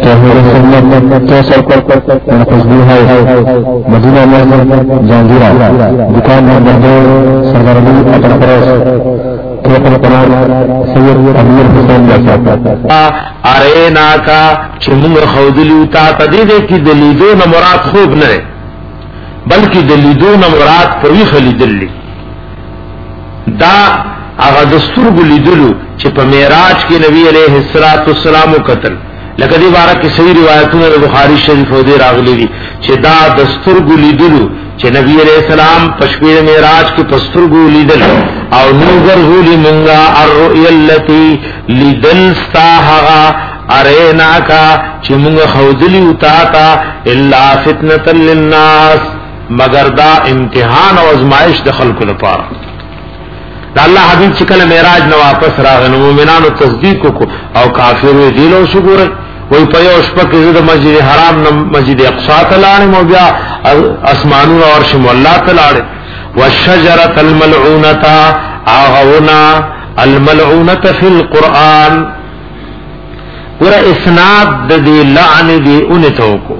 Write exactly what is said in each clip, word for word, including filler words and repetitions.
توحید سنت توسل تسبیح مدینہ مسجد جہانگیرہ دکان نمبر سردار علی اٹل پروس ٹریپل قرآن سید امیر حسین جیسا ارینا کا چمنگ خودلیو تا تدیدے کی دلیدون مراد خوب نرے بلکہ دلیدون مراد پوی خلیدلی دا اغا دستور گلیدلو چه پا میراج کی نبی علیہ السلام و قتل لکه دی بارا کی صحیح روایتونه د بخاری شریف او دی راغلی دي چې دا دستور گلیدلو چې نبی علیہ السلام پشپیر معراج کې پستر گلیدل او نوگر غلی منگا الرؤیا اللتی لدل استاہغا ارینا کا چې منگا خودلی اتاتا الا فتنة للناس مگر دا امتحان او ازمائش د خلکو لپاره دا الله حبیب چې کله معراج نو واپس راغلو مومنانو تصدیق کو او کافرو دیلو شکر وی په یو شپه کې د مسجد حرام نه مسجد اقصا ته لاړم او بیا اسمانونو او عرش مولا ته لاړم والشجره الملعونه اغونا الملعونه فی القران ور اسناد د دې لعن دی اونته کو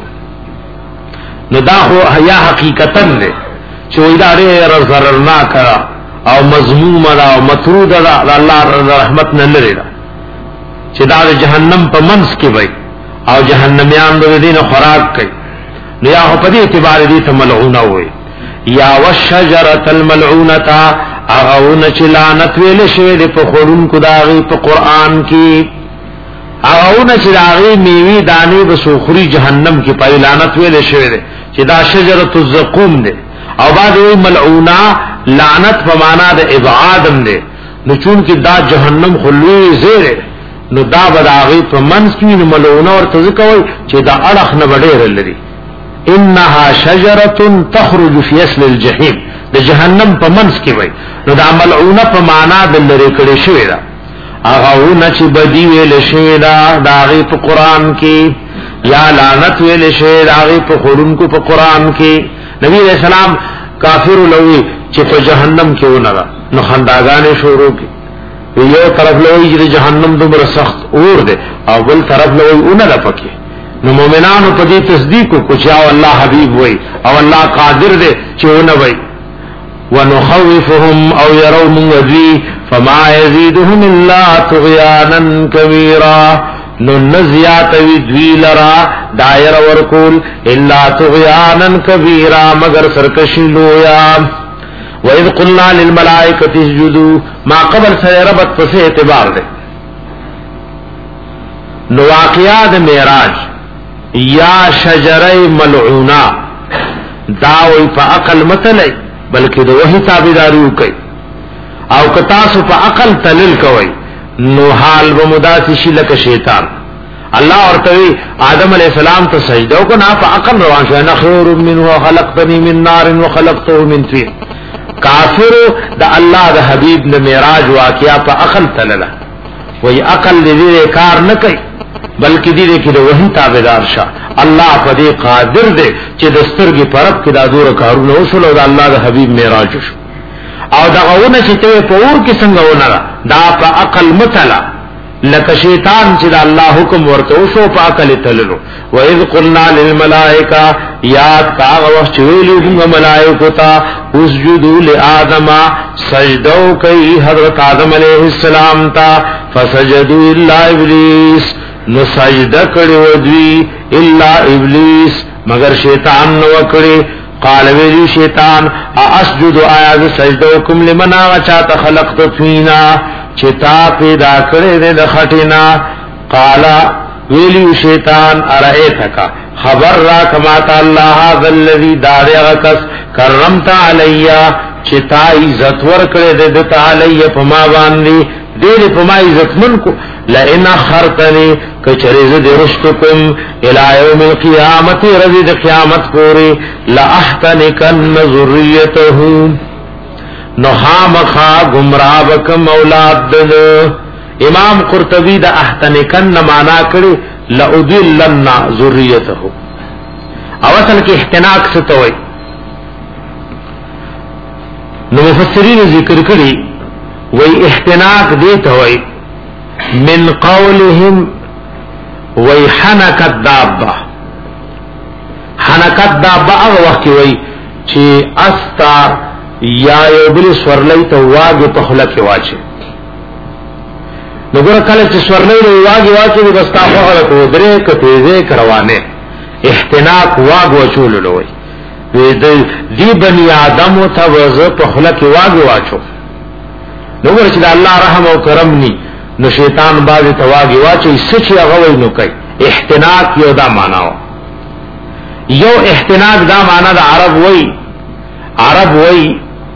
نو دا خو حیا حقیقتا نه چې وی دا ډېر ضررنا کړه او مذموم دا او مطرود دا الله رحمت نه لري چې دا جهنم په منځ کې وي او جهنميان د دین خوراک کوي نو یا په دې اعتبار دې ته ملعونه وي یا والشجره الملعونه اغون چې لعنت ویل شوی د په خورون کو داغي په قران کې اغون چې داغي میوي دانی به سوخري جهنم کې په لعنت ویل شوی دی چې دا شجره الزقوم دی او بعد وی ملعونه لعنت په معنا د ابعادم دی نو چون کې دا جهنم خلوی زیره نو دا بداغی په منځ کې نو ملعونه ورته ځکوي چې دا اړخ نه وړي لري انها شجره تخرج في اصل الجحيم د جهنم په منځ کې وي نو دا ملعونه په معنا د لری کړي شوی دا هغه ونه چې بدی ویل شوی دا داغی په قران کې یا لعنت ویل شوی داغی په خورونکو په قران کې نبی رسول الله کافر لوی چې په جهنم کې ونه نو خنداګانې شروع کی یو طرف لوی چې جهنم دومره سخت اور ده او بل طرف لوی اونه ده پکې نو مؤمنانو په دې تصدیق کو چې او الله حبیب وای او الله قادر ده چې ونه وای ونخوفهم او يروا من ذي فما يزيدهم الا طغيانا كبيرا نو نزیات وی دوی لرا دائر ورکول الا طغیانا کبیرا مگر سرکشی لویا وَإِذْ قُلْنَا لِلْمَلَائِكَةِ اسْجُدُوا ما قبل سره ربط پس اعتبار دے نو واقعات معراج یا شجره ملعونا داوی پا عقل متلی بلکہ دو وحی تابداریو کئی او کتاسو پا عقل تلل کوئی نو حال و مداسی شلک شیطان اللہ ورطوی آدم علیہ السلام تا سجدو کو نا پا عقل روان شو انا خیر منو خلقتنی من نار و خلقتو من طین کافر دا اللہ دا حبیب دا معراج واقعا پا عقل تللا وی عقل دی کار نکئی بلکہ دی دے کی دا وحی تابدار شا اللہ پا دی قادر دے چی دستر کی پرب کی دا دور کارون وصول دا اللہ دا حبیب معراج شو او دا غونه چې ته په اور کې څنګه ونه دا په عقل متلا لکه شیطان چې دا الله حکم ورته وشو په عقل تللو و اذ قلنا للملائکه یاد کا وخت ویلو موږ ملائکه ته اسجدوا لآدم سجدو کوي حضرت آدم علیہ السلام ته فسجدوا الا ابلیس نو سجده کړو دوی الا ابلیس مگر شیطان نو کړی قال ویلی شیطان اسجد آیاز سجدوکم لمن آغا چاہتا خلقت فینا چتا پیدا کرے دے دخٹینا قال ویلی شیطان ارائیتکا خبر را کماتا اللہ هذا الذي دار اغکس کرمتا علی چتا عزت ور کرے دے دتا علی پما باندی دے دے پما عزت من کو لئن اخرتنی کچریز درشتکم الى یوم القیامت رضی قیامت پوری لأحتنکن ذریته نحامخا گمرابکم اولاد دل امام قرطبی دا احتنکن مانا کری لأدلن ذریته او اصل کی احتناک ستوئی نو مفسرین ذکر کری وی احتناک دیتا ہوئی من قولهم وی حنکت دابا حنکت دابا اغا وقت وی چی استا یا یو بلی سورلی تا واگی پخلک واچے نگورا کل چی سورلی تا واگی واچے دی بستا خوخلک ودرے کتیزے کروانے احتناک واگ وچولو لوی دی بنی آدمو تا وز پخلک واگی واچو نگورا چی دا اللہ رحم و کرم نی نو شیطان بازی تا واگی واچو سچی اغوی نو کئی احتناک یو دا ماناو یو احتناک دا مانا دا عرب وی عرب وی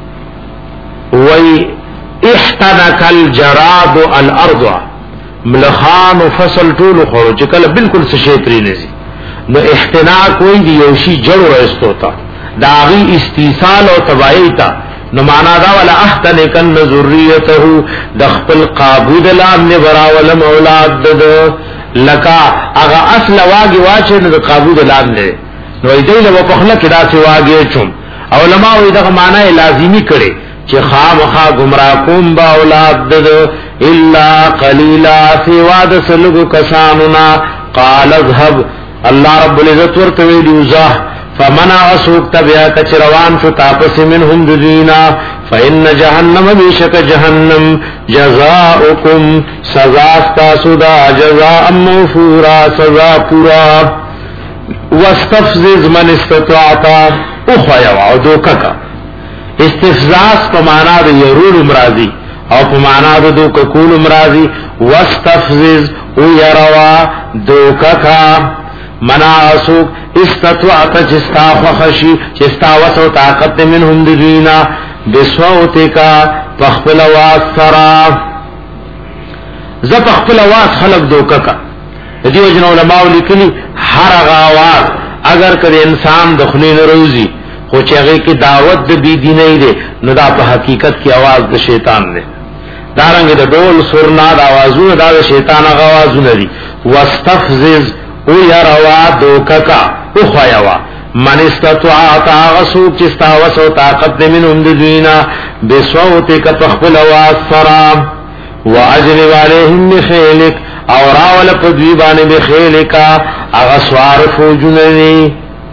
وی احتنک الجراد الارض ملخان و فصل طول خورو چکل بالکل سشیطری نزی نو احتناک وی دی یوشی جڑ رستو تا داغی استیصال و تباہی تا نو مانا دا ولا احتنکن ذریته دخپل قابود لام براولم اولاد دد لکا اغا اصل واگی واچے نو قابود لام دے نو ایدئی لبا پخلک دا سی واگی چم علماء ایدغ معنی لازمی کرے چی خامخا گمراکم با اولاد دد الا قلیلا سواد سلگو کساننا قال اذهب اللہ رب العزت ورطوی لیوزاہ فمنع سوک تبیا کچروان شو تاپس منهم ددینا فإن جہنم بیشک جہنم جزاؤکم سزاستا سدا جزاء موفورا سزا پورا واستفزز من استطاعتا اخویا دوکا استفزاز پا مانا دا یرول امراضی او پا مانا دا دوکا کول امراضی واستفزز او یروا دوکا منا اسوک استطاعتا چستا خخشی چستا وسو طاقت منهم دجینا بسوتی کا پخپل آواز سرا زب پخپل آواز خلق دوکا کا دیو جن علماء لکلی ہر آواز اگر کد انسان دخلین روزی خو چاگے کی دعوت دا بی دینی دے نو دا پا حقیقت کی آواز دا شیطان دے دارنگی دا دول سرنا دا آوازون دا دا شیطان اغا آوازون دی واستفزز او یروا دوککا او خیوا من استطاعت آغسوک چستا وسو طاقت من انددوینا بسوتی کا پخبل آواز سرام واجرب علیہم بخیلک او راول پدویبان بخیلکا اغسوار فوجوننی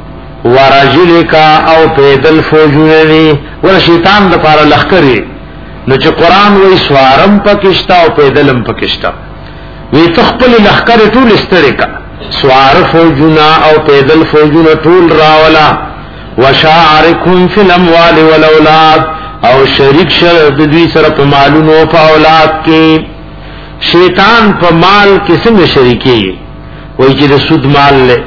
ورجلکا او پیدل فوجوننی ور شیطان دا پارا لخکری نو چه قرآن وی سوارم پکشتا او پیدلم پکشتا وی تخپل لخکری طول استرکا سوار فوجنا او پیدل فوجنا طول راولا وشاعرکم فی الاموال والاولاد او شریک شرد دوی سر پا مالون و پا اولاد کے شیطان پا مال کسم شریکی وی چی دا سود مال لے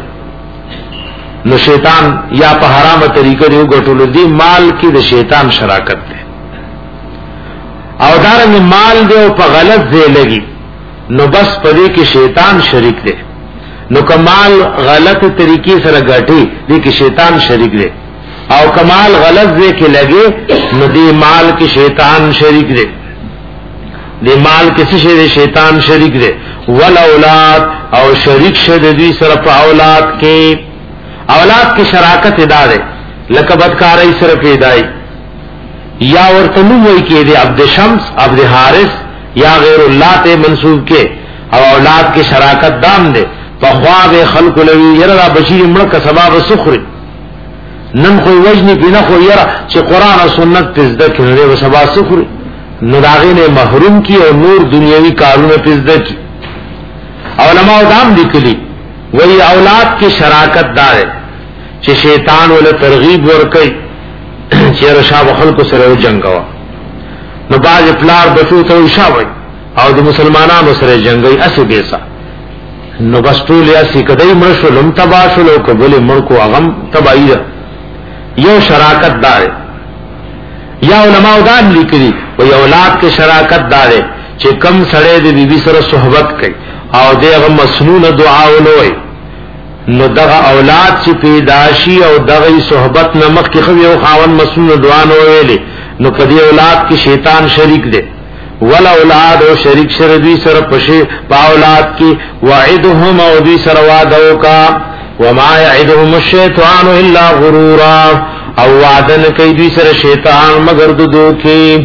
نو شیطان یا پا حرام طریقہ دیو گٹولو دی مال کی دا شیطان شراکت دے او دارنگ مال دے پا غلط دے لگی نو بس پدے کی شیطان شریک دے نو کمال غلط طریقے سره غټي دي کې شیطان شریک دی او کمال غلط دې کې لګي نو دې مال کې شیطان شریک دی دې مال کې څه شیطان شریک دی ول اولاد او شریک شه دې سره په اولاد کې اولاد کې شراکت ادا ده لکه بدکارای سره پیدای یا ورته نو وای کې دې عبد شمس عبد حارث یا غیر الله ته منسوب کې او اولاد کې شراکت دام ده فخواب خلق لوی یرا بشیر ملک سباب سخری نن خو وجنی بنا خو یرا چې قران او سنت پزده کړي و سبا سخری نو داغه نه محروم کی او نور دنیوي کارونه پزده کی علماء دام لیکلي وہی اولاد کی شراکت دار چې شیطان ول ترغیب ور کوي چې رشاب خلق سره جنگوا نو باز پلار بچو ته شاوي او د مسلمانانو سره جنگي اسې بیسا نو بس ټول یا سی کدی مرشلم تباشلو قبول ملکو اغم تبعید یو شراکت دار یا علماء دان لیکلی و یا اولاد کے شراکت دار چې کم سړی د بیبي سره صحبت کوي او دغه مسنون دعا ولوي نو دغه اولاد چې پیداشي او دغه صحبت نمک کې خو یو خاون مسنون دعا نو ویلي نو کدی اولاد کې شیطان شریک دی ولا اولاد او شریک شر دوی سره پشه با اولاد کی وعدهم او دوی سره وعدو کا وما يعدهم الشیطان الا غرورا او وعدن کوي دوی سره شیطان مگر د دوکي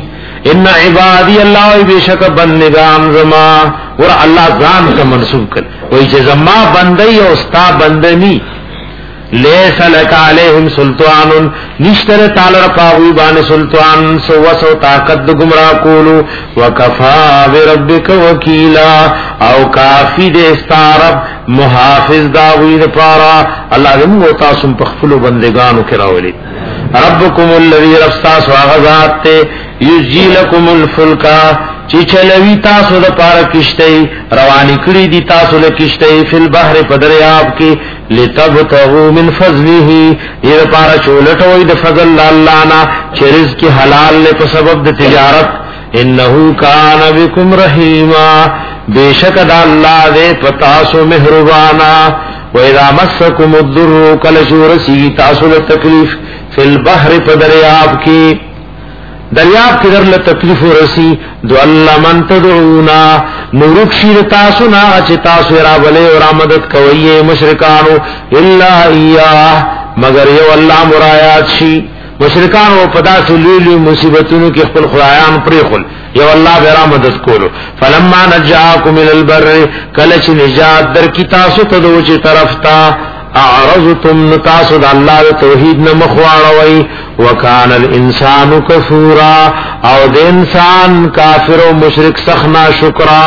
ان عبادی اللہ بیشک بندگان زما ور اللہ ځان کا منسوب کړ وای چې زما بندي او استا بندنی لیس لک علیہم سلطان نشتر تعالی پاوی باندې سلطان سو وسو طاقت گمراه کولو وکفا بربک وکیلا او کافی دې استعرب محافظ داوی د پارا الله دې مو تاسو په خپل بندگانو کې راولي ربکم الذی رفتا سواغات یجی لکم الفلکا چی چلوی تاسو د پارا کشتی روانی کړی دی تاسو له کشتی فل بحر پدریاب کې لتبتغوا من فضله یہ پارا چولټوي د فضل الله نا چې رزق حلال له په سبب د تجارت انه کان بكم رحیما بیشک د الله دې پتا سو مهربانا و اذا مسکم الضر کل شورسی تاسو له تکلیف فل بحر پدریاب کې دریاب کی در لتکلیف رسی دو اللہ من تدعونا نورک شیر تاسونا اچھ تاسو را بلے اور آمدد کوئیے مشرکانو اللہ ایاہ مگر یو اللہ مرایات شی مشرکانو پدا سلیلی مصیبتونو کی خپل خدایان پریخل یو اللہ بیرا مدد کولو فلما نجاکم الالبر کلچ نجات در کی تاسو تدوچ طرفتا اعرضتم نتاسو دا اللہ دا توحید نمخواروئی وکان الانسان کفورا او دا انسان کافر و مشرک سخنا شکرا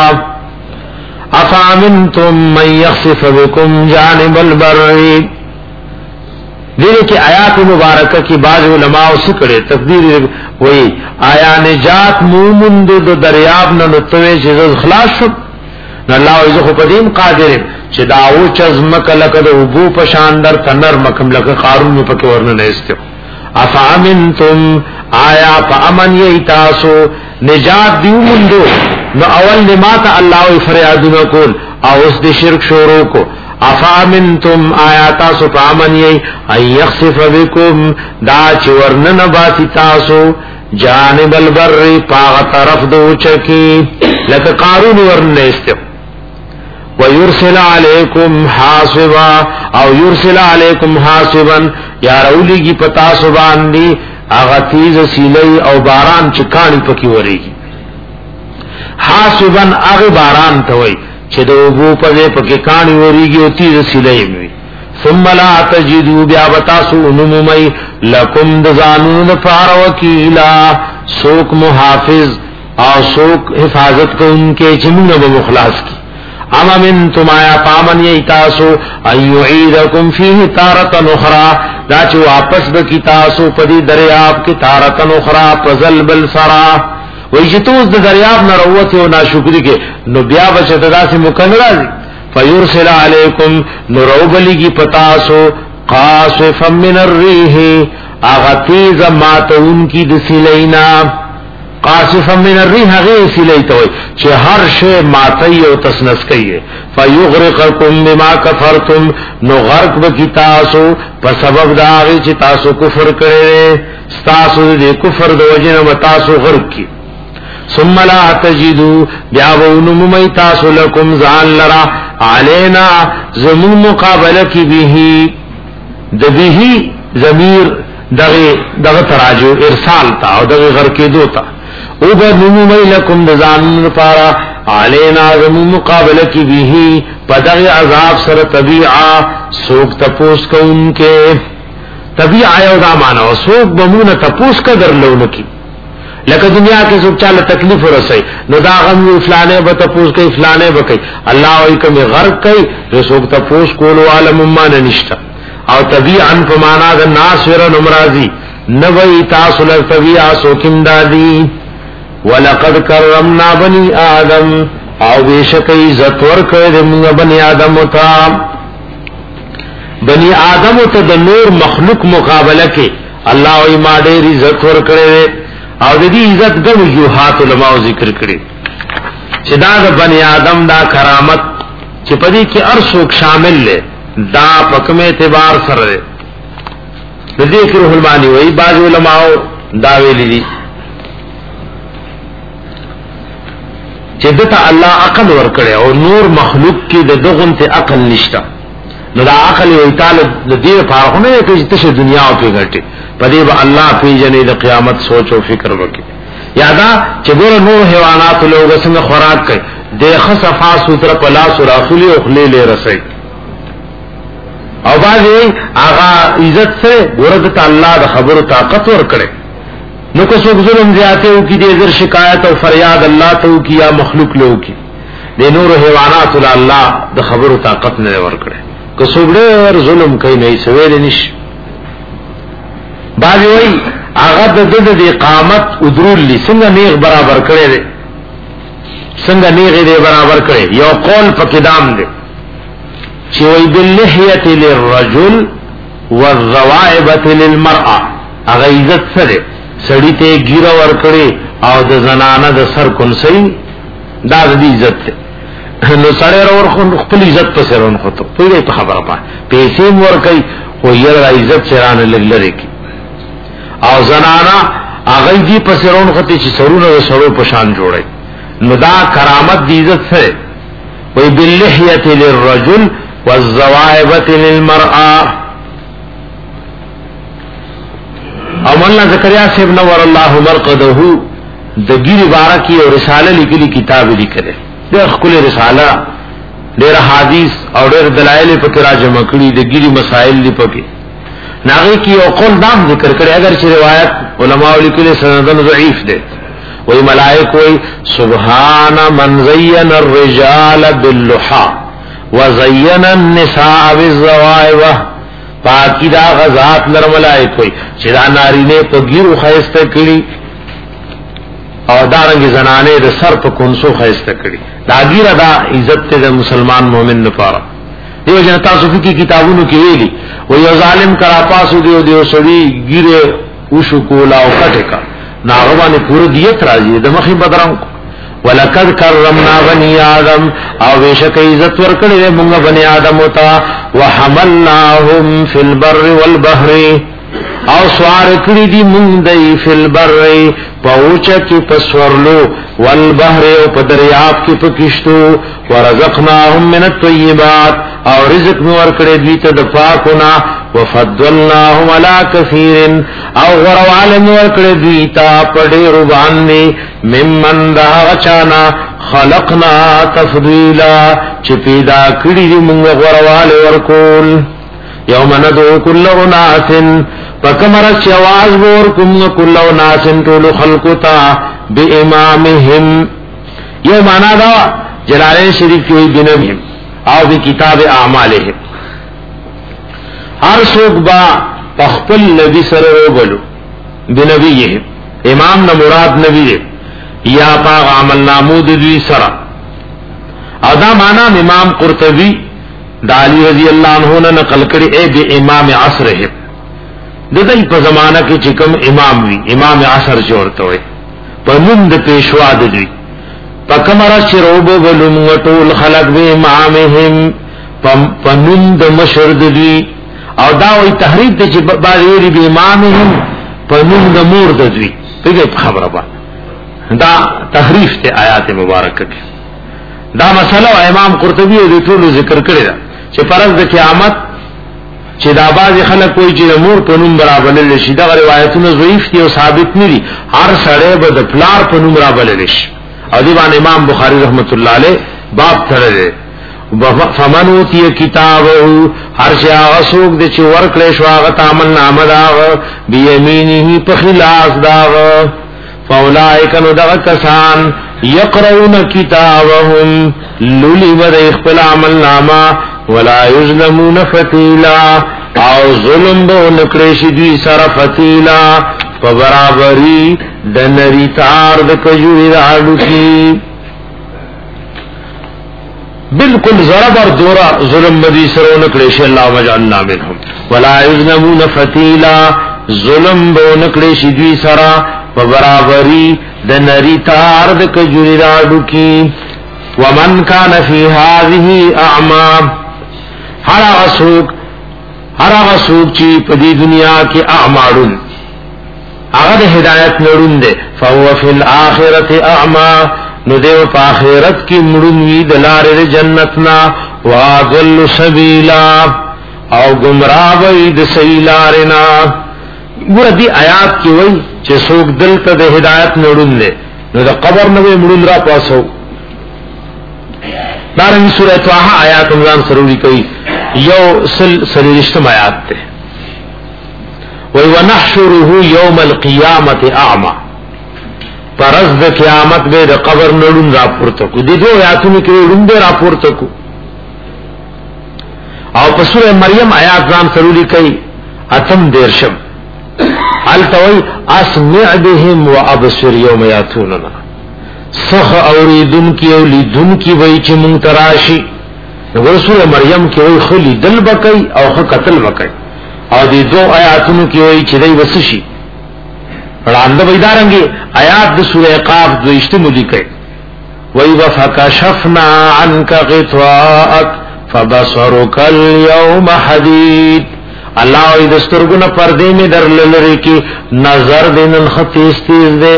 افامنتم من یخصف بکم جانب البری دیکھیں کہ آیات مبارکہ کی بعض علماء سکڑے تقدیر وہی آیا نجات مومند دو دریاب ننطوے چیز خلاص شب اللہ عزو قدیم قادر چې داو چزمک لکه د ابو پشاندر تنر مکم لکه قارون می پکې ورنه نهستو افامنتم آیا فامن یتاسو نجات دیو مندو نو اول نمات الله فریادونه کول او اس د شرک شروع کو افامنتم آیا تاسو فامن ی ایخسف بكم دا چې ورنه نباتی تاسو جانب البر پاغ طرف دو چکی لکه قارون ورنه نهستو ويرسل عليكم حاصبا او يرسل عليكم حاصبا یا رولی کی پتا سبان دی اغتیز سیلی او باران چکانی پکی وریگی حاصبا اغ باران توی چه دو بو پدے پکی کانی وریگی او تیز سیلی موی ثم لا تجدو بیا بتاسو انمومی لکم دزانون پار وکیلا سوک محافظ او سوک حفاظت کو ان کے جنون بمخلاص کی اما من تم آیا پامن یی تاسو ایعیدکم فیہ تارتن اخرى دا چو واپس بکی تاسو پدی دریاب کی تارتن اخرى پزل بل سرا ویجتوز دا دریاب نروتی و ناشکری کے نو بیا بچت دا سی مکن رازی فیرسل علیکم نروبلی کی پتاسو قاصفا من الریح اغتیز ماتون کی دسیلینا قاصفا من الريح غیر سلیتوی چه هر شی ماتی او تسنس کئیے فیغرقکم بما کفرتم نو غرق بکی تاسو پا سبب داغی چه تاسو کفر کرے ستاسو دے کفر دو وجن تاسو غرق کی ثم لا تجدو بیاونو ممی تاسو لکم زان لرا علینا زمون مقابلہ کی بیہی دبیہی ضمیر دغی دغی تراجو ارسال تا او دغی غرق دو تا او با نمومی لکم دزانون پارا علینا زمو مقابلہ کی بیہی پدغ عذاب سر طبیعہ سوک تپوس کا ان کے طبیعہ یو دا مانا و سوک بمون تپوس کا در لونکی لکہ دنیا کے سوک چالا تکلیف رسائی نو دا غم فلانے با تپوس کئی فلانے با کئی اللہ ویکم غرق کئی جو سوک تپوس کولو عالم امان نشتا او طبیعاً پمانا دا ناسورا نمرازی نبی تاصل طبیعہ سوکم دادی وَلَقَدْ كَرَّمْنَا بَنِي آدَمْ او بیشک عزت ورکړه د موږ بنی آدم ته بنی آدم ته د نور مخلوق مقابله کې الله او ما ډېر عزت ورکړه او د دې عزت ګڼ وجوهات علماء ذکر کړي چې دا د بنی آدم دا کرامت چې پدې کې ارشوک شامل لې دا پکمه اعتبار سره د ذکر الرحمانی وای باج علماء دا ویلي دي چې دته الله عقل ورکړي او نور مخلوق کې د دغون ته عقل نشتا نو دا عقل وی تعالی د دې فارغونه کې چې ته دنیا او په ګټي پدې به الله په جنې د قیامت سوچ او فکر وکړي یادا چې ګور نور حیوانات له وسنګ خوراک کوي د خصفا سوتر پلا سراخلی او خلی له رسي او باندې هغه عزت سره ورته الله د خبرو طاقت ور کړي نو کو څوک ظلم زیاته او کی دې زر شکایت او فریاد الله ته کی یا مخلوق له کی د نور حیوانات له الله د خبرو طاقت نه ور کړي کو څوک ډېر ظلم کوي نه سویل نش باندې وای هغه د د اقامت ادرول لسنګ نیغ برابر کړي دي څنګه نیغ دې برابر کړي یو قول پکدام دي چې وای باللحیه للرجل والروائبه للمرأه هغه عزت سره سړی ته ګیره ور کړي او د زنانه د سر کنسي دا د عزت ته نو سړی ور خپل عزت په سر ون خطو په دې خبره پای پیسې ور کوي خو یې عزت چرانه لګلره کی او زنانه هغه دې په سر ون خطي چې سرونه سړو په شان جوړي نو دا کرامت د عزت سره وای باللحیه للرجل والزوائبه للمرأه او مولانا زکریا صاحب نور الله مرقده د ګیری بارکی او رساله لیکلي کتاب لیکله د خپل رساله ډېر حدیث او ډېر دلایل په کې راجمع کړي د ګیری مسائل دی پکې ناغي کی او قول دام ذکر کړي اگر چې روایت علماء لیکلي سندن ضعیف ده وای ملائک وای سبحان من زین الرجال باللحى وزین النساء بالزوائب پاکی دا غزات لر ملائک ہوئی چی دا نارینه پا گیرو خیسته کری او دارنگی زنانه دا سر پا کنسو خیسته کری دا گیر دا عزت تے دا مسلمان مومن نپارا دیو جنتا صفی کی کتابونو کی ویلی و یو ظالم کرا پاسو دیو دیو سوی گیر اوشو کولا او کٹکا ناغبانی پور دیت راجی دا مخی بدران کو ولقد کرمنا بني آدم او بیشک عزت ورکړې موږ بني آدم وتا وحملناهم في البر والبحر او سوار کړې دي موږ دای في البر پوچ کې پسورلو والبحر او په دریاب کې پکشتو ورزقناهم من الطيبات او رزق نو ورکړې دي ته د پاکونه وفضلناهم على كثير او غروالم ورکړې دي ته په ډېر باندې ممن دا چانا خلقنا تفضیلا چې پیدا کړی دي موږ غروال ورکول یوم ندعو کل اناس فکمر شواز ورکم کل اناس طول خلقتا بامامهم یہ معنی دا جلالین شریف کی بنبیم او بکتاب اعمالهم ہر سوک با پخپل نبی سر روبلو بنبیهم امام نہ مراد نبی ہے یا پاغ عمل نامود دوی سرا او دا مانا امام قرطبی دا علی رضی اللہ عنہ نے نقل کری اے بے امام عصر ہے ددائی پا زمانہ کی چکم امام وی امام عصر جورتا ہوئے پا مند پیشوا دوی پا کمرس چروبو بلومگتول خلق بے امامهم پا مند مشرد دوی او داوی تحریف دا چی بازیوری بے امامهم پا مند مورد دوی پیگئی پا خبر با دا تحریف تے آیات مبارک کی دا مسئلہ امام قرطبی دې ټول ذکر کړی دا چې فرض د قیامت چې دا باز خلک کوئی چې مور په نوم برابر لشي دا روایتونه ضعیف دي او ثابت نه دي هر سړی به د پلار په نوم برابر لشي او دی باندې امام بخاری رحمت الله علیه باب تړلې فمن اوتی کتابه هر شیا غسوک د چې ورکړې شو هغه تعامل نامه دا بیمینه په خلاص دا فاولائک نو دغا کسان یقرؤون کتابهم لولی بد اخپل عمل ناما ولا یظلمون فتیلا او ظلم بو نکریشی دوی سر فتیلا فبرابری دنری تار دکجوی دارو کی بالکل ضربر دورا ظلم بدی سرو نکریشی اللہ وجعلنا منهم ولا یظلمون فتیلا ظلم بو نکریشی دوی سرا برابری د نری تار د کجوری راډو کی ومن کان فی هذه اعما هر اسوک هر اسوک چی په دې دنیا کې اعمالون هغه د هدایت نړون دي فهو فی الاخرته اعما نو دیو په آخرت کې مړون وی د لارې جنتنا واضل سبیلا او گمراه وی د سیلارنا ګور دې آیات کې وایي چې څوک دلته د هدایت نړون دي نو د قبر نه مړون را پاسو. دارنګه سورۃ طه آیات عنوان سروي کوي یو سل سلیشتم آیات ته وی ونحشره یوم القیامت اعما، پرز د قیامت به د قبر نړون را پورته کو. دې دوه آیاتونو کې نړون را پورته کو. او په سورۃ مریم آیات ځان سروي کوي اتم دیرشم التوي اسمع بهم وابصر يوم ياتوننا، سخ اوریدن کی او لیدن کی وای چې مون تراشی. رسول مریم کې وای خلی دل بکای او خ قتل بکای. او دې دو آیاتونو کې وای چې دای وسشي وړاندې ویدارنګي آیات د سورې قاف دویشته ملي کوي وای وفکشفنا عنك غطاءك فبصرك اليوم حديد. الله ای دسترګونه پردې می درللری کی نظر دینن خطیس تیز دے.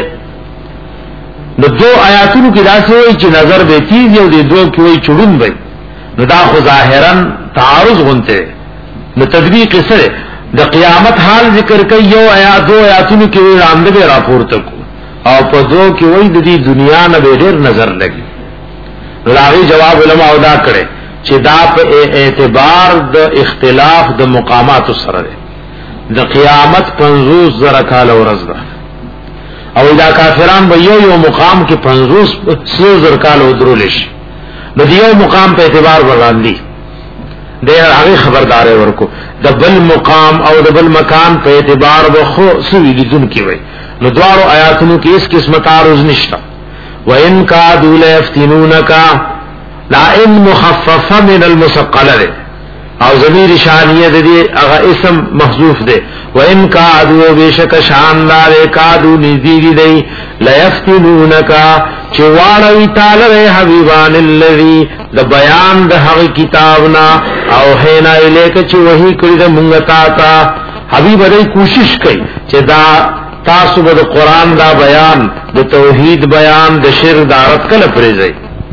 نو دو آیاتونو کی داسې وای چې نظر به تیز یو دی، دو کی وای چړون وای. نو دا خو ظاهرا تعارض غونته. نو تطبیق سره د قیامت حال ذکر کوي یو آیات دو آیاتونو کی وای راند به راپورته کو او په دو کی وای د دې دنیا نه به ډیر نظر لګي. راغي جواب علماء ادا کړي چې دا په اعتبار د اختلاف د مقامات سره ده. د قیامت پنځوس زره کال ورځ ده او دا کافران به یو یو مقام کې پنځوس زره کال ودرول شي. د یو مقام په اعتبار وړاندې د هغه خبرداري ورکو د بل مقام او د بل مکان په اعتبار به خو سوي دي کی وي. نو دوارو آیاتونو کې اس قسمه تعارض نشته. وان کادوا ليفتنونک لا ان مخففه من المثقله او ضمیر شانیه د دې هغه اسم محذوف ده. وان کادوا بشک شاندار کادو نذیر دی ليفتنونک چواړوي تعالی حبیبان الذی د بیان د هغه کتابنا او هینا الیک چې وਹੀ کړی د مونږ تا حبیب دې کوشش کوي چې دا تاسو د قران دا بیان د توحید بیان د شرک دارت کله پریږي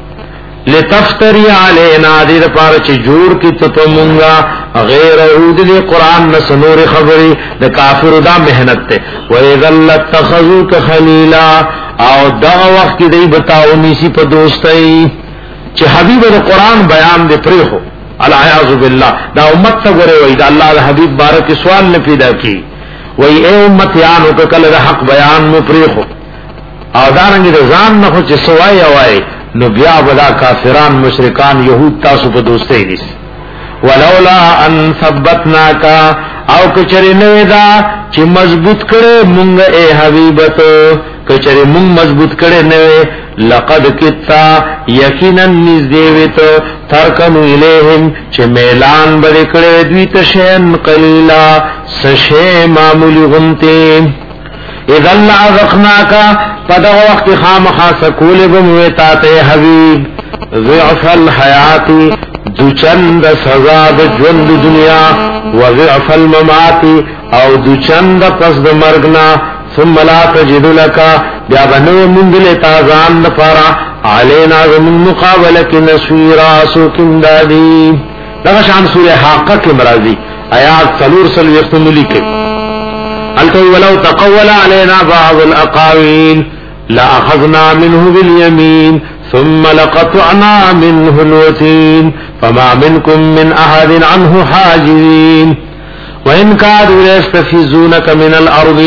لتفتری علینا دې لپاره چې جوړ کی ته مونږه غیر اود دې قران نسنور خبري د کافر دا مهنت ته و اذا لتخذوک خلیلا او دا وخت دې بتاو نسی په دوستۍ چې حبیب د قران بیان دې پریخو العیاذ بالله. دا امت ته غره وای دا الله د حبیب بارک سوال نه پیدا کی وای اے امت یانو کله د حق بیان مو پریخو او دارنګ د ځان نه خو چې سوای وای نو بیا ودا کافران مشرکان یهود تاسو په دوستۍ دي. ولولا ان ثبتناک او کچری نو دا چې مضبوط کړي مونږ اے حبیبتو کچری مونږ مضبوط کړي نو لقد کتا یقینا نذیوتو ترکنو الیهم چې میلان بری کړي دوی ته شین قلیلا سشه معمولی غنته. اذا لعذقناک پدغه وخت خامخا سکول بموتا ته حبیب ضعف الحیات دو چند سزا د ژوند دنیا و ضعف الممات او دو چند پس د مرګنا ثم لا تجد لك بیا بنو مندل تازان نفارا علینا من مقابله نسویرا سوکن دادی. دغه شان سوره حاقه کې مرضی آیات څلور سل یختملی کې الکو ولو تقول علينا بعض الاقاويل لاخذنا منه باليمين ثم لقطعنا منه الوتين فما منكم من احد عنه حاجزين وان كادوا يستفزونك من الارض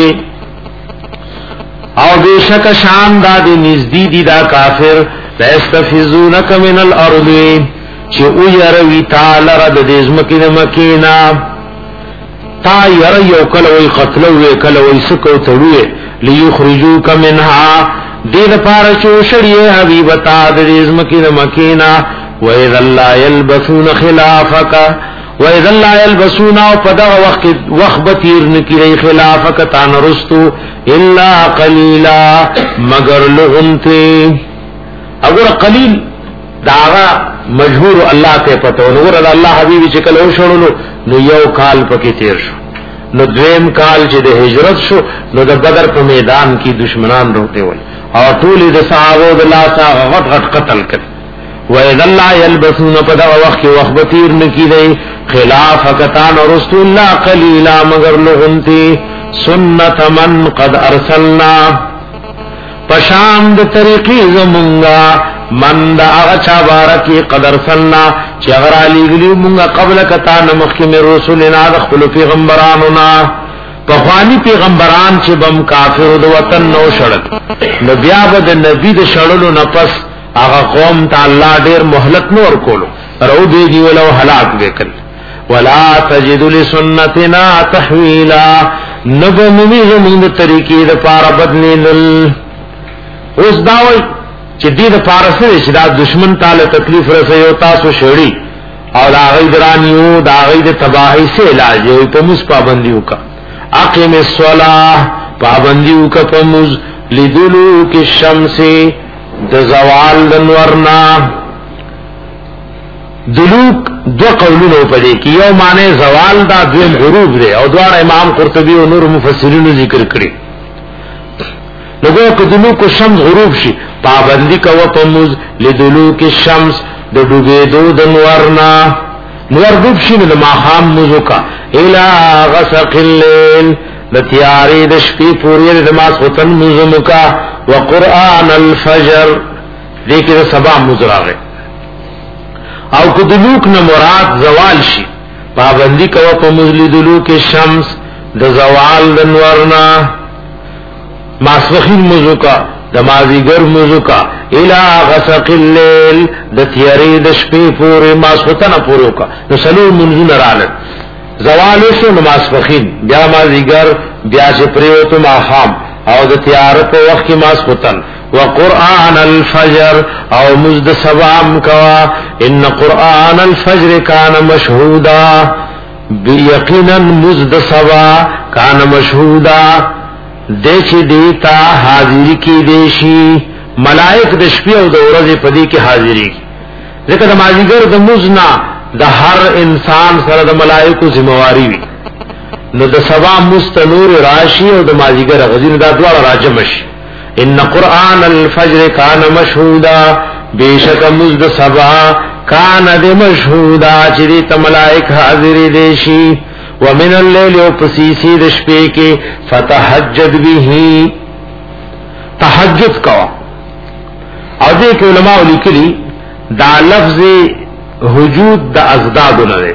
او بیشک شان دادی نزدیدی دا کافر يستفزونك من الارض چې او يروي تعالی رد دزمکی مکینا تا ير یو کله وی قتل وی کله وی سکو تړوي ليخرجوك منها دین پار چو شړی حبیب تا د رزمکی مکینا واذا لا يلبسون خلافك واذا لا يلبسون فدا وقت وخبتیر نکری خلافك تنرستو الا قليلا مگر لغنته. اگر قلیل داغا مجهور الله ته پته ونور الله حبیب چې کله وشړلو نو یو کال پکې تیر شو. نو دویم کال چې د هجرت شو نو د بدر په میدان کې دشمنان روته ول او ټول د صحابه د الله څخه غټ غټ قتل کړ. و اذا لا يلبسون پدا وخت وخت بتیر نکیدای خلاف کتان رسول الله قلیلا مگر لغنتی سنت من قد ارسلنا پشاند طریقی زمونگا من دا اغا چا بارکی قد ارسلنا چی اگر علی گلیو مونگا قبل کتا نمخی من رسولنا دخلو پیغمبرانونا پخوانی پیغمبران چې بم کافر د وطن نو شړل نو بیا به د نبی د شړلو نفس هغه قوم ته الله ډیر مهلت نور کولو رو دی دی ولو هلاک وکړ ولا تجد لسنتنا تحویلا نبمی زمون د طریقې د پاره بدلیل اوس داوي چې دې د پاره سره چې دا دشمن تعالی تکلیف رسي او تاسو شړی او دا غي درانیو دا غي د تباہی سے علاج یو په مس پابندیو کا اقیم الصلاة پابندیو کا پمز لدلوک الشمس د زوال دنورنا دلوک دو قولونو پدې کې یو معنی زوال دا دویم غروب دی او دوار امام قرطبی او نور مفسرینو ذکر کړی لګو که دلوک الشمس غروب شي پابندی کا پمز لدلوک الشمس د ډوبېدو دنورنا نور ډوب شي نو ماخام مزوکا الى غسق الليل لتیاری د شپې پورې د ماس وطن مزمکا وقران الفجر ذکر سبا مزراغه او کدلوک نه مراد زوال شي پابندی کوه په مزلی دلوک الشمس د زوال د نورنا ماسوخین مزوکا د مازیګر مزوکا الى غسق الليل د تیاری د شپې پورې ماس وطن پورې کا نو سلو منځونه رااله زوال شو نماز فخین بیا مازیګر بیا چې پریوتو ماخام او د تیار په وخت کې ماس وطن وقران الفجر او مزد سبام کوا ان قران الفجر کان مشهودا بیقینا مزد سبا کان مشهودا دیکھ دیتا حاضری کی دیشی ملائک د شپې او د ورځې په دې کې حاضری کی ځکه د مازیګر د مزنا د هر انسان سره د ملائکو ذمہواری وي نو د سبا مستنور راشی او د مازیګر غزین دا دواړه راجمش ان قران الفجر کان مشهودا بیشک مزد سبا کان د مشهودا چې د ملائک حاضری دیشی ومن الليل وپسیسی د شپې کې فتهجد به تهجد کوا او دې کې علماء لیکلي دا لفظ وجود د ازداد نه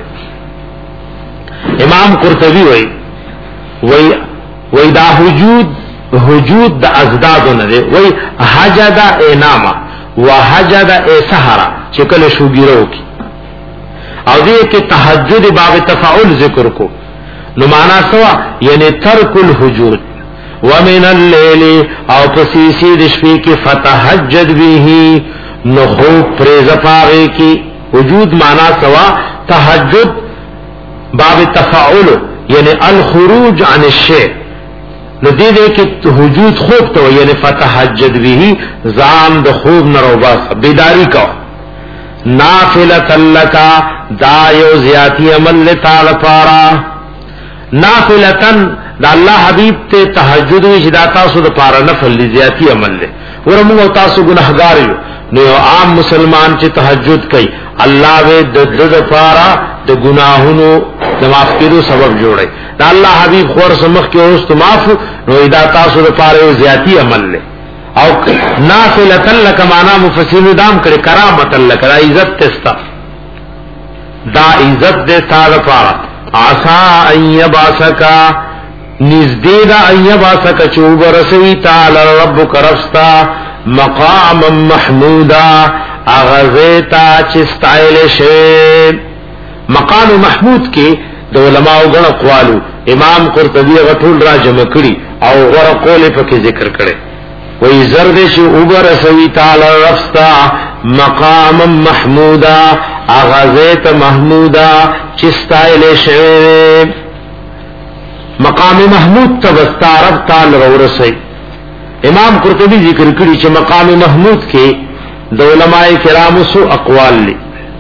امام قرطبی وای وای وای دا وجود وجود د ازداد نه وای حجد اناما وحجد سحرا چې کله شوګیرو کی او دې کې تهجد باب تفاعل ذکر کو نو معنا سوا یعنی ترک الحجود ومن الليل او پسیسی د شپې کې فتهجد به نو خو پرز پاره کې وجود معنا سوا تهجد باب تفاعل یعنی الخروج عن الشيء نو دې دې کې وجود خوب ته یعنی فتهجد به زام د خوب نه روباس بیداری کا نافلۃ لک دا یو زیاتی عمل لتعالی پارا نافلتن دا الله حبیب ته تهجد وی شدا تاسو د پارا نفل زیاتی عمل له ورمو تاسو ګناهګار یو نو عام مسلمان چې تهجد کوي الله به د د پارا د ګناهونو د معاف کېدو سبب جوړي دا الله حبیب خور سمخ کې اوس معاف نو ادا تاسو د پارا زیاتی عمل له او نافلتن لک معنا مفسرین دام کړي کرامت لک دا عزت تستا دا عزت دې تعالی پارا عسى ان يبعثك نزدید ان يبعثك چوب رسوی تعالی ربک رفستا مقام محمودا اغزیتا چستایل شی مقام محمود کې د علماء غن اقوالو امام قرطبی غټول را جمع کړي او غره قول په کې ذکر کړي وی زرد شی اوبر رسوی تعالی رفستا مقام محمودا اغزیت محمودا چستایل شی مقام محمود تبستا رب تعالی ورسی امام قرطبی ذکر کړي چې مقام محمود کې د علماء کرام سو اقوال لی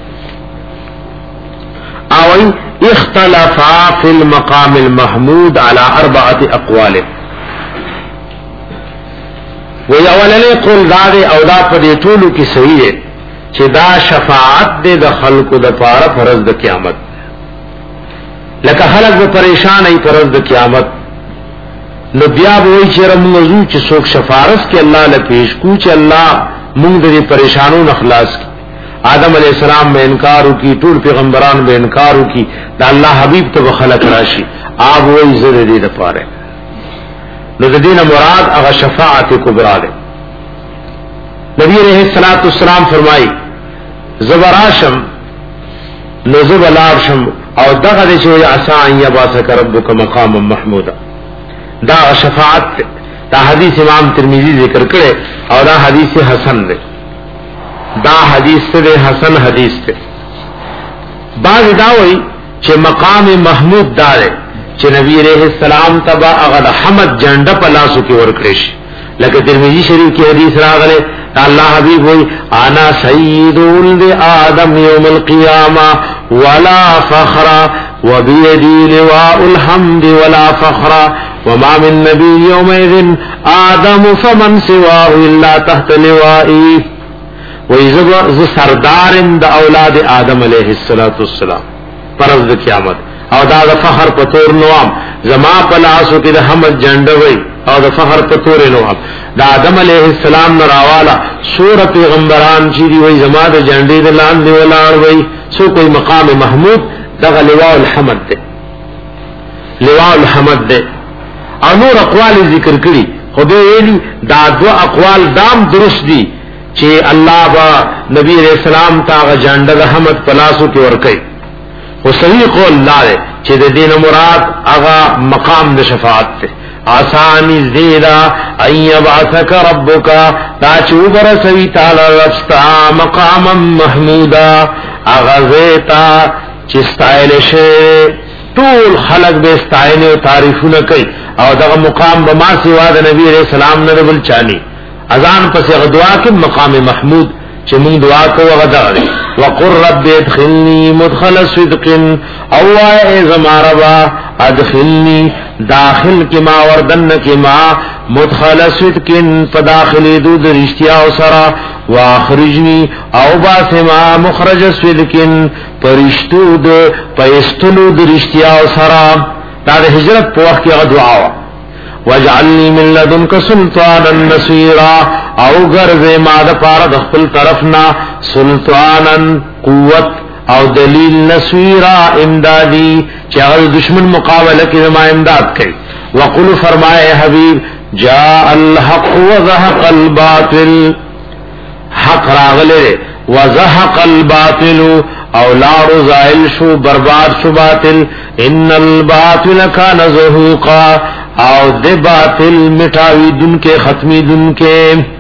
او اختلافا فی المقام المحمود على اربعه اقوال وی اولنی قول داده او دا پدی طولو کی صحیح ہے چې دا شفاعت دے دا خلقو دا پارا فرض دا قیامت لکه خلق دا پریشان ای فرض دا قیامت نو بیا وای چې رم موضوع چې څوک شفارس کې الله له پیش کو چې الله موږ دې پریشانو نخلاص کی آدم علیہ السلام به انکار وکي ټول پیغمبران به انکار وکي دا الله حبیب ته خلق راشي آب وای زره دې لپاره نو د دینه مراد هغه شفاعت کبرا ده نبی علیہ الصلوۃ والسلام فرمایي زبراشم نزب لارشم او دغه دې چې عسى ان يبعثك ربك مقاما محمودا دا شفاعت دا حدیث امام ترمذی ذکر کړي او دا حدیث حسن ده دا حدیث ته حسن حدیث ته بعض دا وایي چې مقام محمود دا ده چې نبی علیہ السلام تبا هغه حمد جنډه په لاسو کې ورکړي شي لکه ترمذی شریف کې حدیث راغله الله حبیب وایي انا سید ولد آدم یوم القیامه ولا فخر وبيدي لواء الحمد ولا فخر وما من نبي يومئذ آدم فمن سواه إلا تحت لوائي وإذا سردار دا اولاد آدم علیہ السلام پرز دا قیامت او دا دا فخر پتور نوام زما پلاسو کی دا حمد جنڈوئی او دا فخر پتور نوام دا آدم علیہ السلام نراوالا سور پیغمبران چیدی وی زما دا جنڈی دا لان دی ولار وی سو کوئی مقام محمود دا لواء الحمد دے لواء الحمد دے او نور اقوال ذکر کړي خدای ویلي دا دو اقوال دام درست دي چې الله با نبی رسول سلام تا جنډه حمد پلاسو کې ور کوي او صحیح قول لا چې د دین مراد هغه مقام د شفاعت ته آسانی زیرا ایبعثک ربک تا چوبر سوی تعالی رستا مقاما محمودا اغزیتا چستایل شه ټول خلق به استعانه او تعریفونه کوي او دغه مقام به ما سوا د نبی رسول الله نه بل چاني اذان پس دعا کې مقام محمود چې موږ دعا کوو غدا وقر رب ادخلني مدخل صدق او اي زماربا ادخلني داخل کې ما وردن کې ما مدخل صدق فداخل دود رشتیا او سرا واخرجني او باسما مخرج صدق پرشتو د پيستلو د رشتیا او سرا دا د هجرت په وخت کې دعا واجعلني من لدنك سلطانا نصيرا او غرزه ما د پاره د خپل طرفنا سلطانا قوت او دلیل نصيرا امدادي چې هغه دشمن مقابله کې ما امداد کوي وقل فرمائے حبیب جاء الحق وزهق الباطل حق راغله وزهق الباطل او لارو زائل شو برباد شو باطل ان الباطل كان زهوقا او د باطل مٹاوی دن کے ختمی دن کے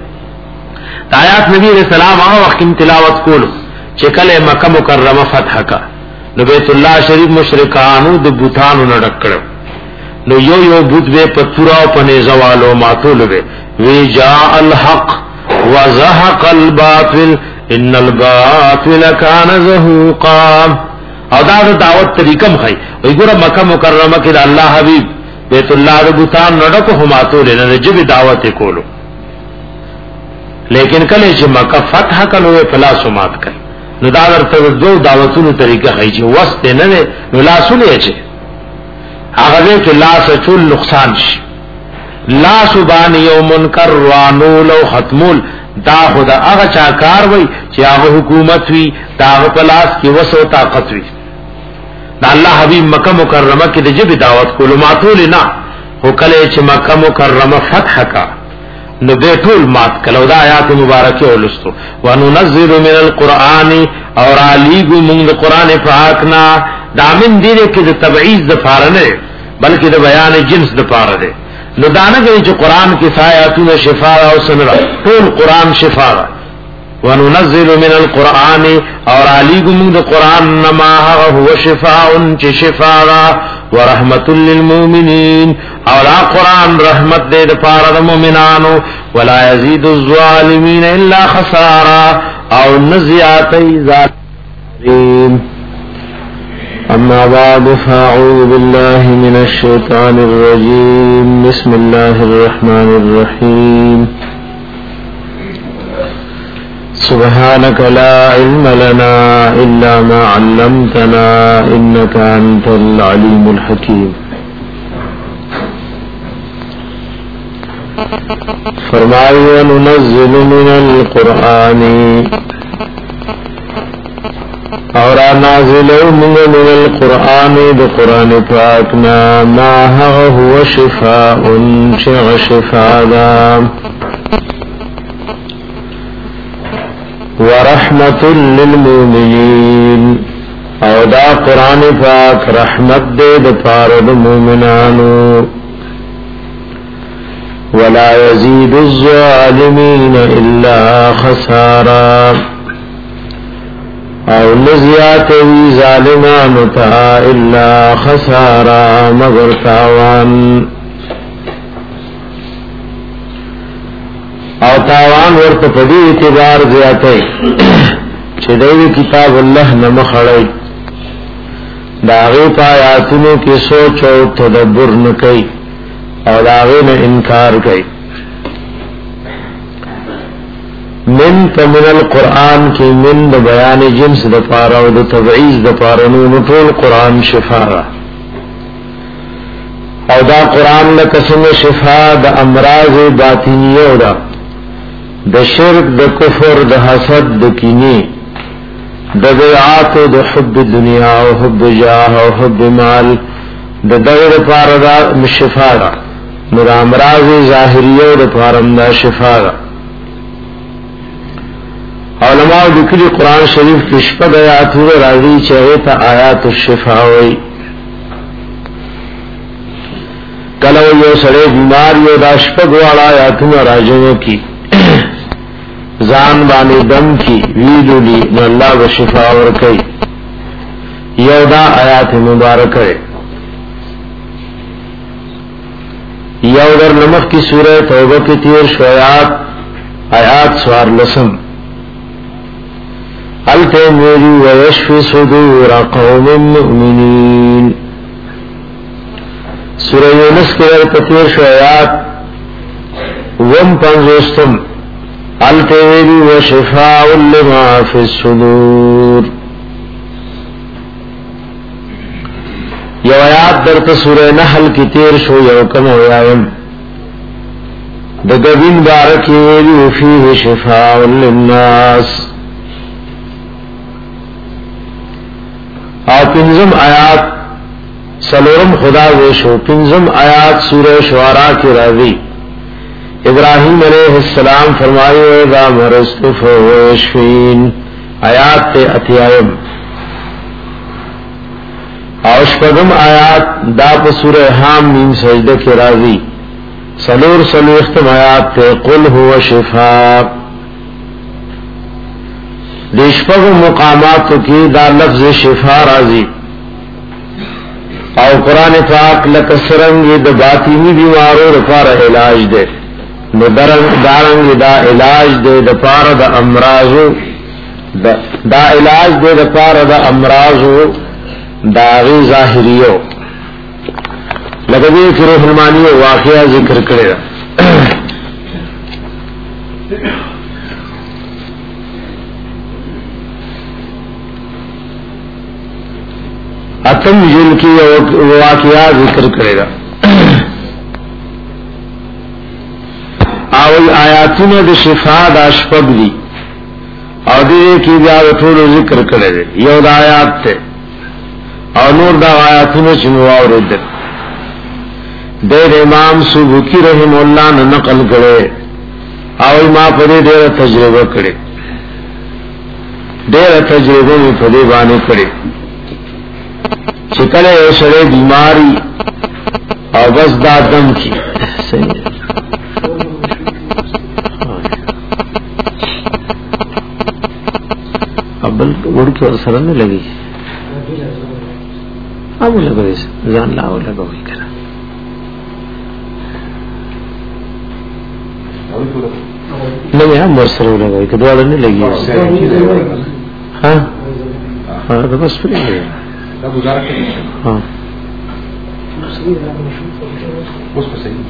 آیات نبی علیہ السلام هغه وخت تلاوت کولو چې کله مکه مکرمه فتح کا نو بیت الله شریف مشرکانو د بوتانو نه ډکړو نو یو یو بوت به پتورا او پنه زوالو ماتول به وی جاء الحق وزهق الباطل ان الباطل كان زهوقا او دا دعوت طریقم خی وی ګوره مکه مکرمه کې د الله حبیب بیت الله د بوتان نډکو هماتو لنه جبه دعوت کولو لیکن کله چې مکه فتح کړو فلاس مات کړ نو دا ورته دو دعوتونو طریقه خی چې وسط نه نو لاسونه چې هغه کې لاس چول نقصان شي لاس باندې یو منکر وانو لو ختمول دا خدا هغه چا کار وای چې هغه حکومت وی دا په لاس کې وسو طاقت وی دا الله حبیب مکه مکرمه کې د جبه دعوت کولو ماتول نه هو کله چې مکه مکرمه فتح کا نو به ټول مات کلو دا آیات مبارکه ولستو وننزل من القران اور علیګو موږ د قران پاکنا دا من دې کې د تبعیض د فارنه بلکې د بیان جنس د فار ده نو دانه کې چې قران کې آیاتونه شفاء او سنرا ټول قران شفاء وننزل من القران اور علیګو موږ د قران نما هو شفاء چې شفاء ورحمت للمؤمنین اور قرآن رحمت دے دپارا دا مومنانو ولا یزید الظالمین الا خسارا او نزیاتی ظالمین اما بعد فاعوذ باللہ من الشیطان الرجیم بسم اللہ الرحمن الرحیم سبحانك لا علم لنا إلا ما علمتنا إنك أنت العليم الحكيم فرمائے وننزل من القرآن اور نازل من القرآن بقرآن پاکنا ما هو شفاء شغ شفاء ورحمة للمؤمنين او دا قرآن پاک رحمت دے دپار المؤمنانو ولا يزيد الظالمين الا خسارا او نزیات وی ظالمان تا الا خسارا مگر تاوان او تاوان ورت پدی اعتبار زیاته چې دوی کتاب الله نمخړی داغه پایاتونو کې سوچ او تدبر نکي او داغه نه انکار کوي من من القرآن کی من د بیان جنس د پاره او د تبعیض د پاره نو ټول قرآن شفاء او دا قرآن لکسم شفاء د امراض باطنیه او دا د شرک د کفر د حسد د کینی د بیعات د حب دنیا او حب جاه او حب مال د دغه پاره دا شفاء دا نو امراض ظاهریه د پاره دا شفاء دا علماء ذکری قرآن شریف کی شپږ آیاتونه راځي چې هغه ته آیات الشفاء وایي کله یو سړی بیمار یو د شپږ واړه آیاتونه راځي کی ځان باندې دم کی ویلولي نو الله به شفاء ورکړي یو دا آیات مبارکه یو در نمخ کی سورہ توبہ کی تیر شویات آیات سوار لسم التمری ويشفي صدور قوم مؤمنين سورہ یونس کے تفسیر شایات وم پنځوستم التمری وشفاء لما في الصدور یو آیات در سورہ نحل کی تیر شو یو کم ویایم دغوین بارک ویلی فيه شفاء للناس او پنزم آیات سلورم خدا ویشو پنزم آیات سورہ شعراء کی راضی ابراہیم علیہ السلام فرمائے اذا مرضت فهو یشفین آیات تے اتیائم او شپږم آیات دا په سورہ حم میم سجدہ کی راضی سلور سلوختم آیات تے قل هو شفاء دیشپگ مقامات کی دا لفظ شفا راضی او قرآن پاک لکسرنگ دا باطینی بیمارو دا پارا علاج دے نو دارنگ دا علاج دے دا پارا دا امراضو دا, دا علاج دے دا پارا دا امراضو دا غی ظاہریو لگدی کی روح المانیو واقعہ ذکر کرے اتم جن کی واقعہ ذکر کرے گا اول آیاتونه د شفاء د اشپق دي او دې کې بیا ټول ذکر کړل دي یو د آیات ته او نور د آیاتونه چې نو اورېدل د امام سبکی رحم الله نه نقل کړي او ما په دې ډېر تجربه کړي ډېر تجربه په دې باندې کړي چکل یو سړی بیماری او بس دا دم کی ابل وړ کې سره نه لګي ابو لګوي ځان لا او لګوي کنه نو یا مر سره لګوي کله نه لګي ها ها دا بس پرې دا گزاره کوي ها اوس په صحیح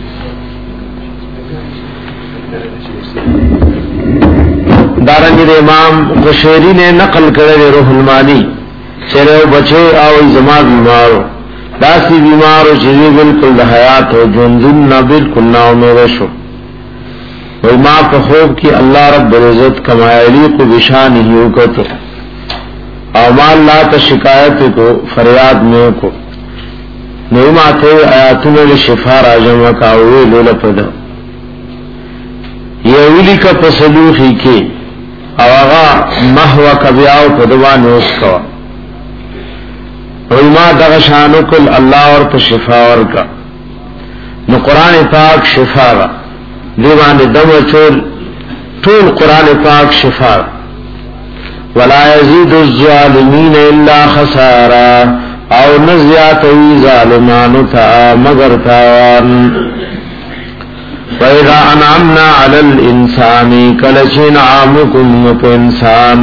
دارنګ امام قشيري نے نقل کړی روح المانی چره بچو او زما بیمارو داسي بیمارو چې بالکل د حیات او ژوندون نه بالکل نه امید شو وما په خوب کې الله رب العزت کما یلیق بشانه وکړو او ما الله ته شکایت کو فریاد مې کو نو ما ته آیاتونه شفا راځم کاوه لول پد یولی کا پسلوخی کې او هغه محو کبیاو پدوان اوس کا وما دغه شانو کل الله ورته شفا ورکا نو قران پاک شفا را دیوان دم چول طول قرآن پاک شفا ولا يزيد الظالمين الا خسارا او نزیات وی ظالمانو تا مگر تاوان فَإِذَا أَنْعَمْنَا عَلَى الْإِنسَانِ كَلَشِنْ عَامُكُمْ وَإِنسَانِ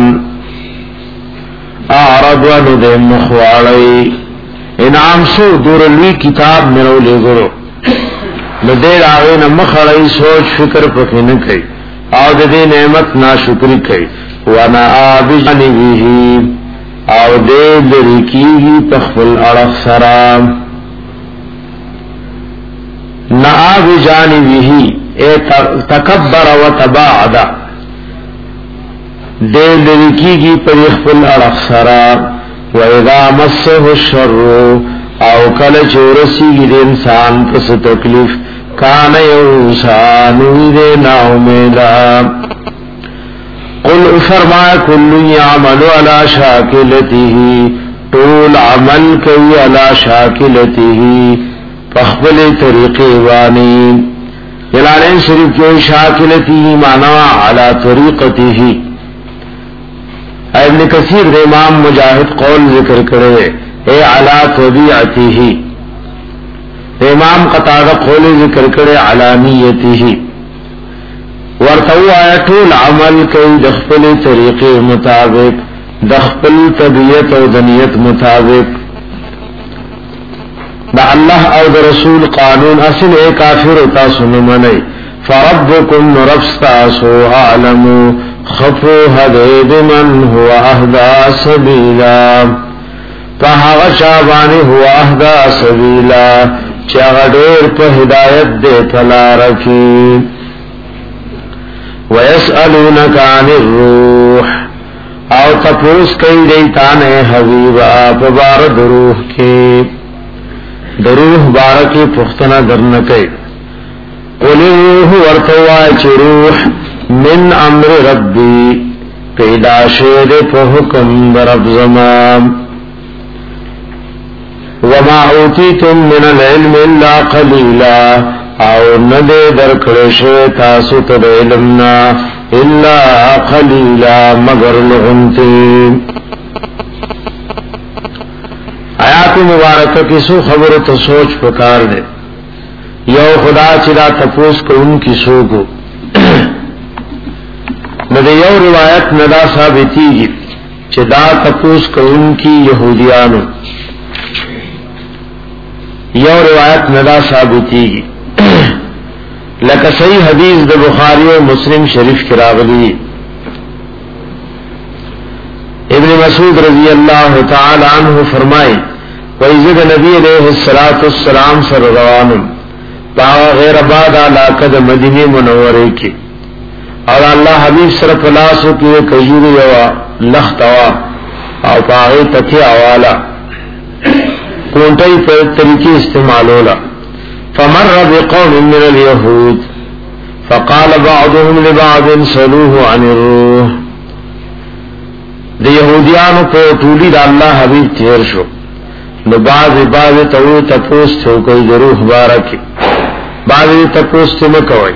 أَعْرَضْ وَنُدَ مُخْوَالَي انعام سو دورلوی کتاب مرو لے گرو لدیر آغین مخڑی سوچ فکر پکی نکی او دے نعمت ناشکری کئی وانا آبی جانبیہی او دے لرکیگی تخفل ارخ سرام نا آبی جانبیہی اے تکبر و تباعدا دے لرکیگی پر اخفل ارخ سرام وَإِذَا مَسَّهُ الشَّرُّ او کل چورسی دے انسان پس تکلیف کان یوسا نویدے ناؤمیدا قل فرمایا کل یعمل علی شاکلته طول عمل کئی علی شاکلته فخبل طریقی وانی جلالین شریف جو شاکلته معنی علی طریقته ابن کثیر دے امام مجاہد قول ذکر کرے اے علا طبیعته امام قتادہ قول ذکر کرے علانیته ورتو آیا طول عمل کئی دخپل طریقے مطابق دخپل طبیعت او دنیت مطابق دا اللہ او دا رسول قانون اصل اے کافر تاسو نمانی فربکم رفستاسو اعلمو خفو حدید من هو اهدا سبیلا فهغا شابانی هو اهدا سبیلا چاگا دیر پا ہدایت دے پلا رکی ویسألونک عن الروح او تپوس کئی دیتانے حبیبا پبارد روح کے دروح بارکی پختنا درنکے قلی روح ورطوائی چی روح من امر ربی پیدا شیر پا حکم برب زمان وما اوتیتم من العلم الا قلیلا او ندے درکڑشے تاسو تد علمنا الا قلیلا مگر لغنتی آیات مبارکہ کی سو خبر تو سوچ پکار دے یو خدا چلا تپوس کو ان کی سو کو ندے یو روایت ندا ثابتی گی چدا تپوس کو ان کی یہودیانو یو روایت ندا ثابتی گی لکہ صحیح حدیث دا بخاری و مسلم شریف کی راغلی ابن مسعود رضی اللہ تعالی عنہ فرمائی وَإِذَا نبی علیہ السلام سر روانم پاو غیر آباد علاقہ دا مدینی منورے کی اور اللہ حبیب سر پلاسو کی کجوری یوا لختوا او پاغی تکی اوالا کونٹائی پر طریقی استعمالولا فمر بقوم من اليهود فقال بعضهم لبعض سلوه عن الروح دی یہودیانو پر طولی دا اللہ حبیب تیر شو نو بعض بعض تو تپوس تو کوئی روح بارکی بعض تپوس تو مکوئی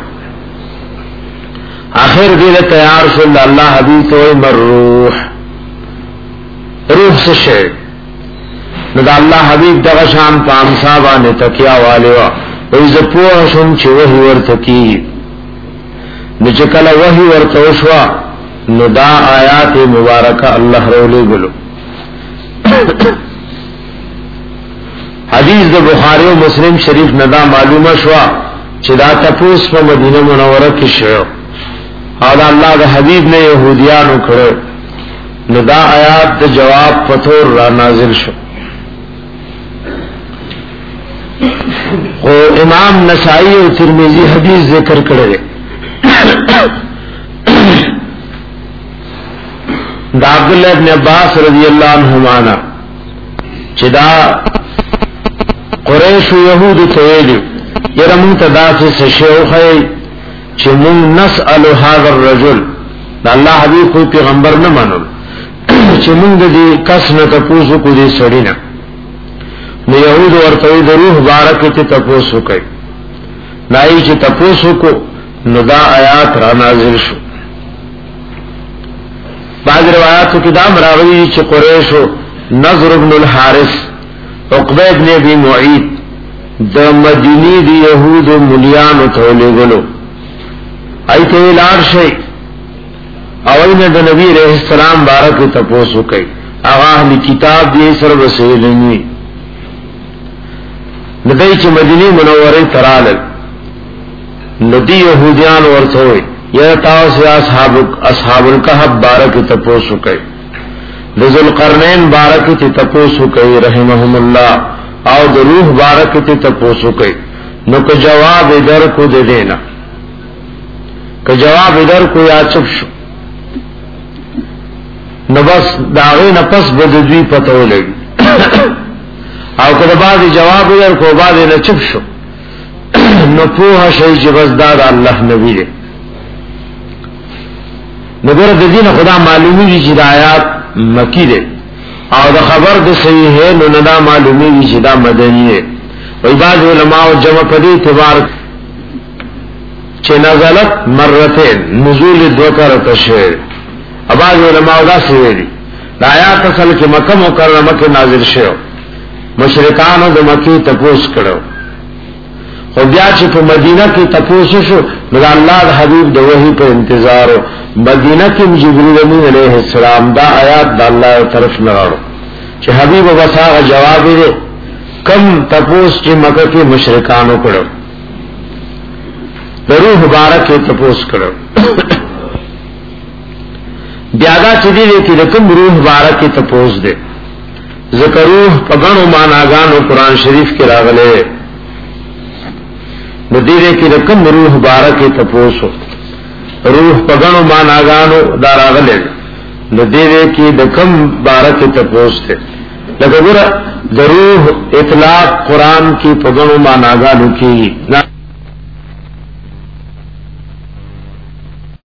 آخر دیل تیار شو اللہ حبیب تو مر روح روح سے شیر نو دا اللہ حبیب دا غشان پا امسابانے تکیا والوا ویز پوہ شن چی وحی ورتکی نو چکل وحی ورتوشوا نو دا آیات مبارکہ اللہ رولے گلو حدیث دا بخاری و مسلم شریف ندا معلومہ شوا چی دا تپوس پا مدینہ منورہ کی شعو اور دا اللہ دا حبیب نے یہودیانو کرو نو دا آیات دا جواب پتور را نازل شو او امام نسائی و ترمذی حدیث ذکر کرے دا عبداللہ ابن عباس رضی اللہ عنہما چدا قریش و یہود تویلی یرمون تداسی سشیوخی چی من نسألو هذا الرجل دا اللہ حبیب کوئی پیغمبر نمانو چی من دا دی کس نتپوسو کو دی سڑینا نو یہود ورطوی دا روح بارکتی تپوسو کئی نائی چی تپوسو کو نو دا آیات را نازل شو بعض روایاتو کی دا مراغلی چی قریشو نظر ابن الحارس عقبہ ابن ابی معید دا مدینی دی یہود و ملیانو تولی گلو ایتے لار شئی اوین دا نبی علیہ السلام بارک تپوسو کئی آغا اہلی کتاب دی سر بسیلنوی ندائی چی مدینی منوری ترالل ندی یہودیان ورطوئی یا تاوسی اصحاب, اصحاب الکحب بارک تپوسو کئی ذل قرنین بارک تی تپوسو کئی رحمہم اللہ او د روح بارک تی تپوسو کئی نو که جواب ادھر کو دے دینا که جواب ادھر کو یا چپ شو نو بس داغی نپس بددوی پتو لگی او که بعد جواب ادھر کو بعد نا چپ شو نو پوها شئی چی بس داد اللہ نبی دے نگر دین خدا معلومی دی چی دا آیات مکی دے او دا خبر دا صحیح ہے نو ندا معلومی دی چی دا مدنی ہے و بعض علماء جمع پدی اعتبار چی نزلت مرتين نزول دوکرت شعر بعض علماء دا سوی دی دا آیات اصل کی مکہ مکرمہ کے نازل شعر مشرکانو دا مکی تپوس کرو خو بیا چې په مدینه کې تپوسو شو نو الله د حبیب د وحی په انتظار مدینه کې جبرئیل امین علیہ السلام دا آیات د الله طرف نه راړو چې حبیب وساغه جواب یې کم تپوس چې مکه کې مشرکانو کړو د روح مبارک تپوس کړو بیا دا چې دې کې د کوم روح مبارک تپوس دې ذکر روح په غنو معناګانو قران شریف کې راغلي ندیره کی رکم روح بارکی تپوسو روح پگنو ماناگانو داراغلے ندیره کی رکم بارکی تپوس تے لکہ گورا روح اطلاق قرآن کی پگنو ماناگانو کی